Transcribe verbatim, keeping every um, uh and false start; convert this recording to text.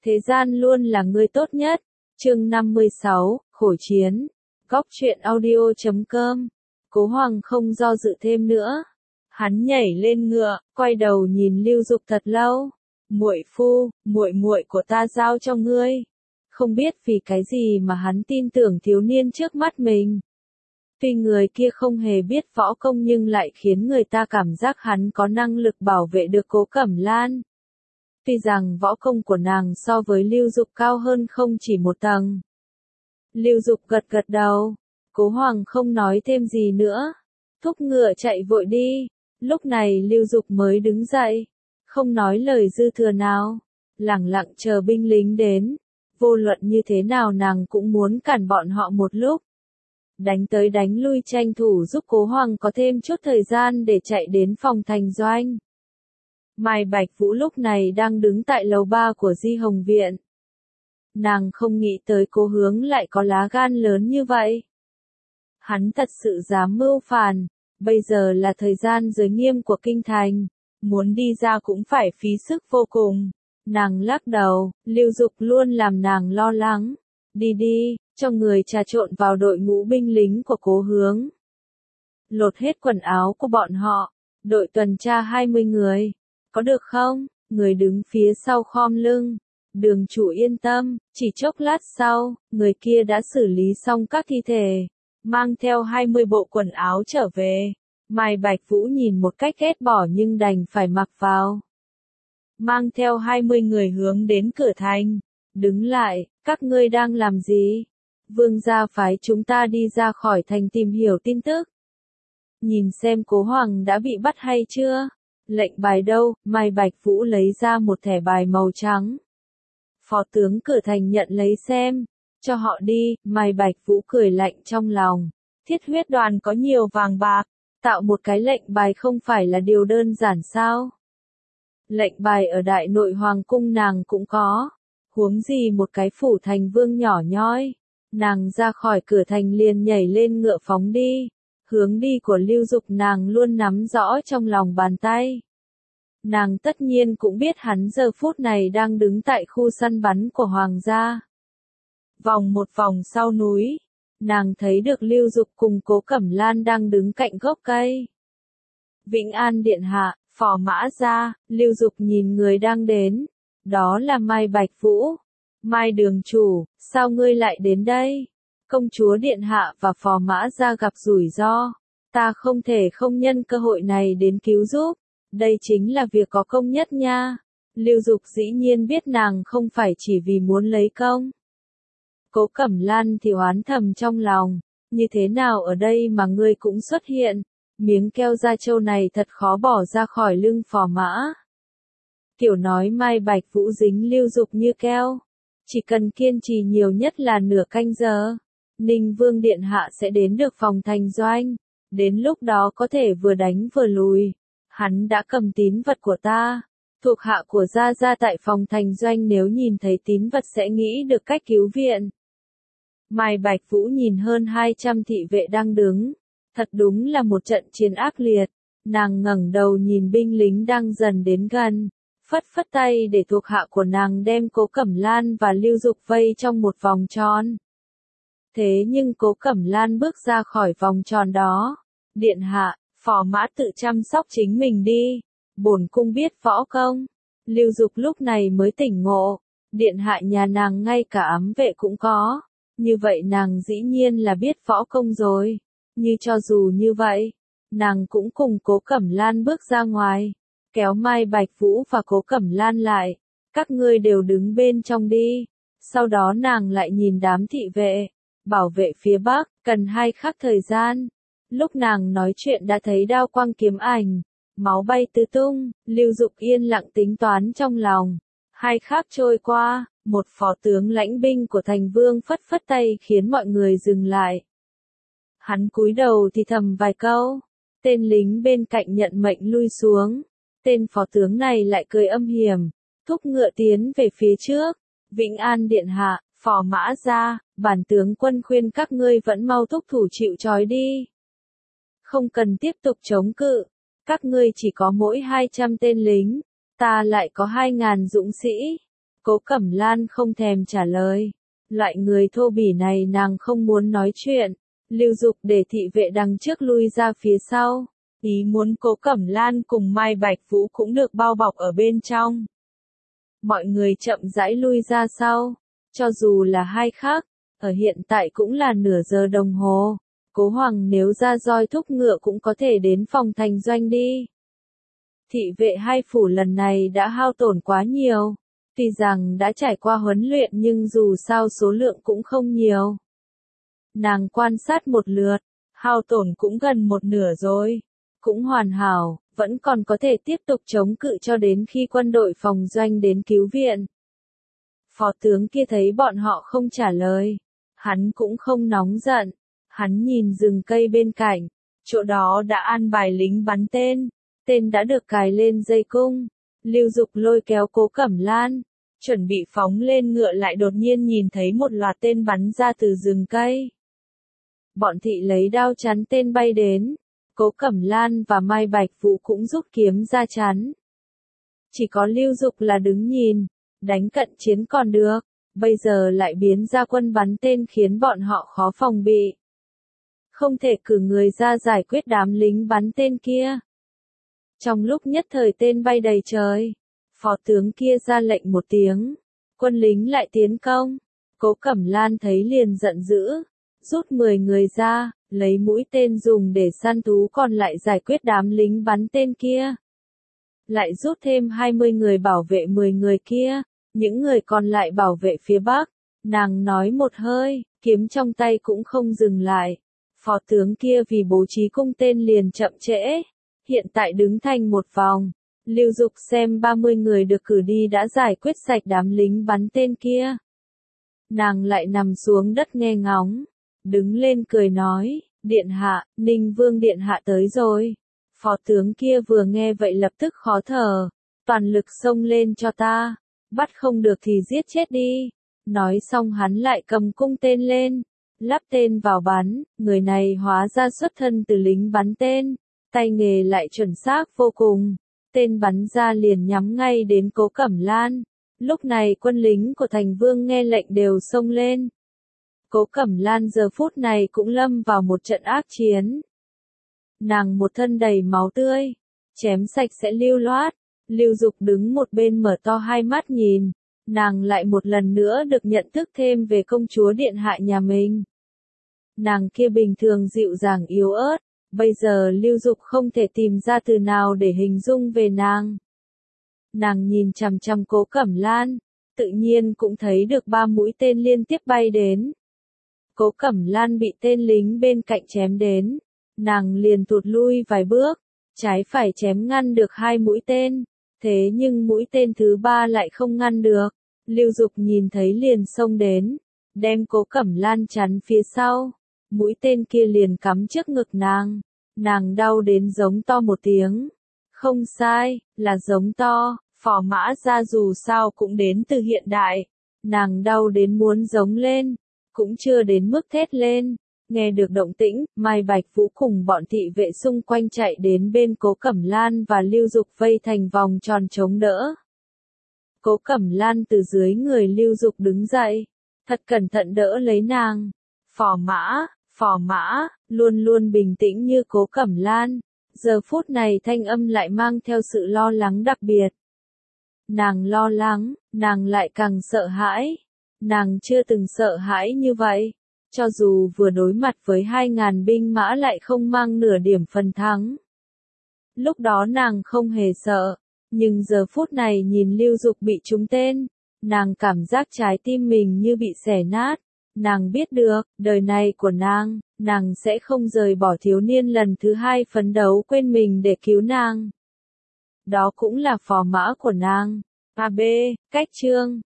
thế gian luôn là người tốt nhất. Chương năm mươi sáu, khổ chiến. Góc truyện audio chấm com. Cố Hoàng không do dự thêm nữa. Hắn nhảy lên ngựa, quay đầu nhìn Lưu Dục thật lâu. Muội phu, muội muội của ta giao cho ngươi. Không biết vì cái gì mà hắn tin tưởng thiếu niên trước mắt mình. Tuy người kia không hề biết võ công nhưng lại khiến người ta cảm giác hắn có năng lực bảo vệ được Cố Cẩm Lan. Tuy rằng võ công của nàng so với Lưu Dục cao hơn không chỉ một tầng. Lưu Dục gật gật đầu, Cố Hoàng không nói thêm gì nữa. Thúc ngựa chạy vội đi, lúc này Lưu Dục mới đứng dậy, không nói lời dư thừa nào, lẳng lặng chờ binh lính đến. Vô luận như thế nào nàng cũng muốn cản bọn họ một lúc. Đánh tới đánh lui tranh thủ giúp Cố Hoàng có thêm chút thời gian để chạy đến phòng thành doanh. Mai Bạch Vũ lúc này đang đứng tại lầu ba của Di Hồng Viện. Nàng không nghĩ tới Cố Hướng lại có lá gan lớn như vậy. Hắn thật sự dám mưu phản, bây giờ là thời gian giới nghiêm của kinh thành, muốn đi ra cũng phải phí sức vô cùng. Nàng lắc đầu, Lưu Dục luôn làm nàng lo lắng. Đi đi, cho người trà trộn vào đội ngũ binh lính của Cố Hướng. Lột hết quần áo của bọn họ, đội tuần tra hai mươi người. Có được không? Người đứng phía sau khom lưng. Đường chủ yên tâm, chỉ chốc lát sau, người kia đã xử lý xong các thi thể, mang theo hai mươi bộ quần áo trở về. Mai Bạch Vũ nhìn một cách ghét bỏ nhưng đành phải mặc vào. Mang theo hai mươi người hướng đến cửa thành. Đứng lại, các ngươi đang làm gì? Vương gia phái chúng ta đi ra khỏi thành tìm hiểu tin tức. Nhìn xem Cố Hoàng đã bị bắt hay chưa? Lệnh bài đâu? Mai Bạch Vũ lấy ra một thẻ bài màu trắng. Phó tướng cửa thành nhận lấy xem. Cho họ đi. Mai Bạch Vũ cười lạnh trong lòng. Thiết huyết đoàn có nhiều vàng bạc. Tạo một cái lệnh bài không phải là điều đơn giản sao? Lệnh bài ở Đại Nội Hoàng cung nàng cũng có. Huống gì một cái phủ thành vương nhỏ nhoi. Nàng ra khỏi cửa thành liền nhảy lên ngựa phóng đi. Hướng đi của Lưu Dục nàng luôn nắm rõ trong lòng bàn tay. Nàng tất nhiên cũng biết hắn giờ phút này đang đứng tại khu săn bắn của Hoàng gia. Vòng một vòng sau núi, nàng thấy được Lưu Dục cùng Cố Cẩm Lan đang đứng cạnh gốc cây. Vĩnh An điện hạ, phò mã ra, Lưu Dục nhìn người đang đến. Đó là Mai Bạch Vũ. Mai đường chủ, sao ngươi lại đến đây? Công chúa điện hạ và phò mã ra gặp rủi ro. Ta không thể không nhân cơ hội này đến cứu giúp. Đây chính là việc có công nhất nha. Lưu Dục dĩ nhiên biết nàng không phải chỉ vì muốn lấy công. Cố Cẩm Lan thì oán thầm trong lòng. Như thế nào ở đây mà ngươi cũng xuất hiện? Miếng keo da trâu này thật khó bỏ ra khỏi lưng phò mã. Kiểu nói Mai Bạch Vũ dính Lưu Dục như keo. Chỉ cần kiên trì nhiều nhất là nửa canh giờ. Ninh Vương điện hạ sẽ đến được phòng thành doanh. Đến lúc đó có thể vừa đánh vừa lùi. Hắn đã cầm tín vật của ta. Thuộc hạ của Gia Gia tại phòng thành doanh nếu nhìn thấy tín vật sẽ nghĩ được cách cứu viện. Mai Bạch Vũ nhìn hơn hai trăm thị vệ đang đứng. Thật đúng là một trận chiến ác liệt. Nàng ngẩng đầu nhìn binh lính đang dần đến gần. Phất phất tay để thuộc hạ của nàng đem Cố Cẩm Lan và Lưu Dục vây trong một vòng tròn. Thế nhưng Cố Cẩm Lan bước ra khỏi vòng tròn đó. Điện hạ, phò mã tự chăm sóc chính mình đi. Bổn cung biết võ công. Lưu Dục lúc này mới tỉnh ngộ. Điện hạ nhà nàng ngay cả ám vệ cũng có. Như vậy nàng dĩ nhiên là biết võ công rồi. Như cho dù như vậy, nàng cũng cùng Cố Cẩm Lan bước ra ngoài. Kéo Mai Bạch Vũ và Cố Cẩm Lan lại. Các ngươi đều đứng bên trong đi. Sau đó nàng lại nhìn đám thị vệ. Bảo vệ phía bắc, cần hai khắc thời gian. Lúc nàng nói chuyện đã thấy đao quang kiếm ảnh. Máu bay tứ tung, Lưu Dục yên lặng tính toán trong lòng. Hai khắc trôi qua, một phó tướng lãnh binh của thành vương phất phất tay khiến mọi người dừng lại. Hắn cúi đầu thì thầm vài câu. Tên lính bên cạnh nhận mệnh lui xuống. Tên phó tướng này lại cười âm hiểm, thúc ngựa tiến về phía trước. Vĩnh An điện hạ, phò mã ra, bản tướng quân khuyên các ngươi vẫn mau thúc thủ chịu trói đi. Không cần tiếp tục chống cự. Các ngươi chỉ có mỗi hai trăm tên lính, ta lại có hai ngàn dũng sĩ. Cố Cẩm Lan không thèm trả lời. Loại người thô bỉ này nàng không muốn nói chuyện. Lưu Dục để thị vệ đằng trước lui ra phía sau. Ý muốn Cố Cẩm Lan cùng Mai Bạch Vũ cũng được bao bọc ở bên trong. Mọi người chậm rãi lui ra sau. Cho dù là hai khác, ở hiện tại cũng là nửa giờ đồng hồ. Cố Hoàng nếu ra roi thúc ngựa cũng có thể đến phòng thành doanh đi. Thị vệ hai phủ lần này đã hao tổn quá nhiều. Tuy rằng đã trải qua huấn luyện nhưng dù sao số lượng cũng không nhiều. Nàng quan sát một lượt, hao tổn cũng gần một nửa rồi. Cũng hoàn hảo, vẫn còn có thể tiếp tục chống cự cho đến khi quân đội phòng doanh đến cứu viện. Phó tướng kia thấy bọn họ không trả lời. Hắn cũng không nóng giận. Hắn nhìn rừng cây bên cạnh. Chỗ đó đã an bài lính bắn tên. Tên đã được cài lên dây cung. Lưu Dục lôi kéo Cố Cẩm Lan. Chuẩn bị phóng lên ngựa lại đột nhiên nhìn thấy một loạt tên bắn ra từ rừng cây. Bọn thị lấy đao chắn tên bay đến. Cố Cẩm Lan và Mai Bạch Vũ cũng rút kiếm ra chắn. Chỉ có Lưu Dục là đứng nhìn. Đánh cận chiến còn được. Bây giờ lại biến ra quân bắn tên khiến bọn họ khó phòng bị. Không thể cử người ra giải quyết đám lính bắn tên kia. Trong lúc nhất thời tên bay đầy trời, phó tướng kia ra lệnh một tiếng, quân lính lại tiến công. Cố Cẩm Lan thấy liền giận dữ, rút mười người ra, lấy mũi tên dùng để săn thú còn lại giải quyết đám lính bắn tên kia. Lại rút thêm hai mươi người bảo vệ mười người kia, những người còn lại bảo vệ phía bắc. Nàng nói một hơi, kiếm trong tay cũng không dừng lại. Phó tướng kia vì bố trí cung tên liền chậm trễ. Hiện tại đứng thành một vòng. Lưu Dục xem ba mươi người được cử đi đã giải quyết sạch đám lính bắn tên kia. Nàng lại nằm xuống đất nghe ngóng. Đứng lên cười nói, Điện hạ, Ninh Vương Điện hạ tới rồi. Phó tướng kia vừa nghe vậy lập tức khó thở. Toàn lực xông lên cho ta. Bắt không được thì giết chết đi. Nói xong hắn lại cầm cung tên lên. Lắp tên vào bắn, người này hóa ra xuất thân từ lính bắn tên. Tay nghề lại chuẩn xác vô cùng. Tên bắn ra liền nhắm ngay đến Cố Cẩm Lan. Lúc này quân lính của thành vương nghe lệnh đều xông lên. Cố Cẩm Lan giờ phút này cũng lâm vào một trận ác chiến. Nàng một thân đầy máu tươi. Chém sạch sẽ lưu loát. Lưu Dục đứng một bên mở to hai mắt nhìn. Nàng lại một lần nữa được nhận thức thêm về công chúa điện hạ nhà mình. Nàng kia bình thường dịu dàng yếu ớt. Bây giờ Lưu Dục không thể tìm ra từ nào để hình dung về nàng. Nàng nhìn chằm chằm Cố Cẩm Lan, tự nhiên cũng thấy được ba mũi tên liên tiếp bay đến. Cố Cẩm Lan bị tên lính bên cạnh chém đến, nàng liền tụt lui vài bước, trái phải chém ngăn được hai mũi tên, thế nhưng mũi tên thứ ba lại không ngăn được. Lưu Dục nhìn thấy liền xông đến, đem Cố Cẩm Lan chắn phía sau. Mũi tên kia liền cắm trước ngực nàng. Nàng đau đến giống to một tiếng. Không sai, là giống to. Phò Mã Gia dù sao cũng đến từ hiện đại. Nàng đau đến muốn giống lên. Cũng chưa đến mức thét lên. Nghe được động tĩnh, Mai Bạch Vũ cùng bọn thị vệ xung quanh chạy đến bên Cố Cẩm Lan và Lưu Dục vây thành vòng tròn chống đỡ. Cố Cẩm Lan từ dưới người Lưu Dục đứng dậy. Thật cẩn thận đỡ lấy nàng. Phò Mã, Phò Mã, luôn luôn bình tĩnh như Cố Cẩm Lan. Giờ phút này thanh âm lại mang theo sự lo lắng đặc biệt. Nàng lo lắng, nàng lại càng sợ hãi. Nàng chưa từng sợ hãi như vậy. Cho dù vừa đối mặt với hai ngàn binh mã lại không mang nửa điểm phần thắng. Lúc đó nàng không hề sợ. Nhưng giờ phút này nhìn Lưu Dục bị trúng tên. Nàng cảm giác trái tim mình như bị xẻ nát. Nàng biết được, đời này của nàng, nàng sẽ không rời bỏ thiếu niên lần thứ hai phấn đấu quên mình để cứu nàng. Đó cũng là phò mã của nàng. a bê, cách chương.